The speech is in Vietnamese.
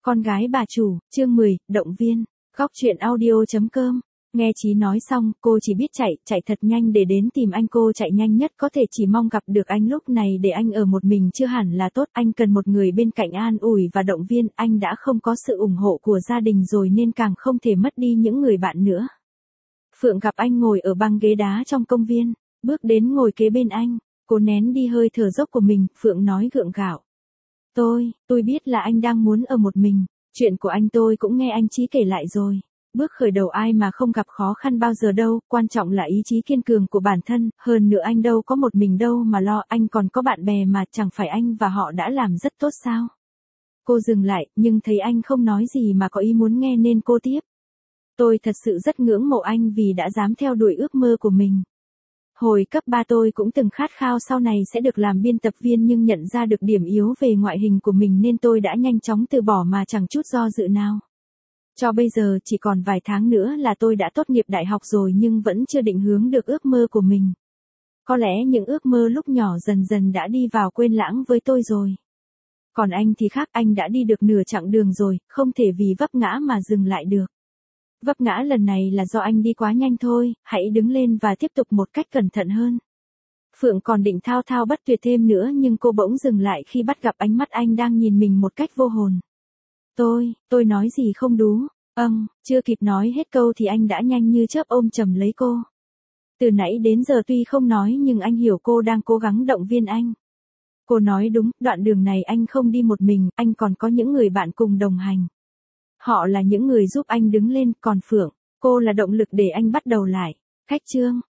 Con gái bà chủ, chương 10, động viên. Góc truyện audio.com. Nghe Chí nói xong, cô chỉ biết chạy thật nhanh để đến tìm anh. Cô chạy nhanh nhất có thể, chỉ mong gặp được anh. Lúc này để anh ở một mình chưa hẳn là tốt, anh cần một người bên cạnh an ủi và động viên. Anh đã không có sự ủng hộ của gia đình rồi nên càng không thể mất đi những người bạn nữa. Phượng gặp anh ngồi ở băng ghế đá trong công viên, bước đến ngồi kế bên anh, cô nén đi hơi thở dốc của mình, Phượng nói gượng gạo. Tôi biết là anh đang muốn ở một mình, chuyện của anh tôi cũng nghe anh Chí kể lại rồi. Bước khởi đầu ai mà không gặp khó khăn bao giờ đâu, quan trọng là ý chí kiên cường của bản thân, hơn nữa anh đâu có một mình đâu mà lo, anh còn có bạn bè mà, chẳng phải anh và họ đã làm rất tốt sao? Cô dừng lại, nhưng thấy anh không nói gì mà có ý muốn nghe nên cô tiếp. Tôi thật sự rất ngưỡng mộ anh vì đã dám theo đuổi ước mơ của mình. Hồi cấp 3 tôi cũng từng khát khao sau này sẽ được làm biên tập viên, nhưng nhận ra được điểm yếu về ngoại hình của mình nên tôi đã nhanh chóng từ bỏ mà chẳng chút do dự nào. Cho bây giờ chỉ còn vài tháng nữa là tôi đã tốt nghiệp đại học rồi nhưng vẫn chưa định hướng được ước mơ của mình. Có lẽ những ước mơ lúc nhỏ dần dần đã đi vào quên lãng với tôi rồi. Còn anh thì khác, anh đã đi được nửa chặng đường rồi, không thể vì vấp ngã mà dừng lại được. Vấp ngã lần này là do anh đi quá nhanh thôi, hãy đứng lên và tiếp tục một cách cẩn thận hơn. Phượng còn định thao thao bất tuyệt thêm nữa nhưng cô bỗng dừng lại khi bắt gặp ánh mắt anh đang nhìn mình một cách vô hồn. Tôi nói gì không đúng, chưa kịp nói hết câu thì anh đã nhanh như chớp ôm chầm lấy cô. Từ nãy đến giờ tuy không nói nhưng anh hiểu cô đang cố gắng động viên anh. Cô nói đúng, đoạn đường này anh không đi một mình, anh còn có những người bạn cùng đồng hành. Họ là những người giúp anh đứng lên, còn Phượng, cô là động lực để anh bắt đầu lại. Khách chương.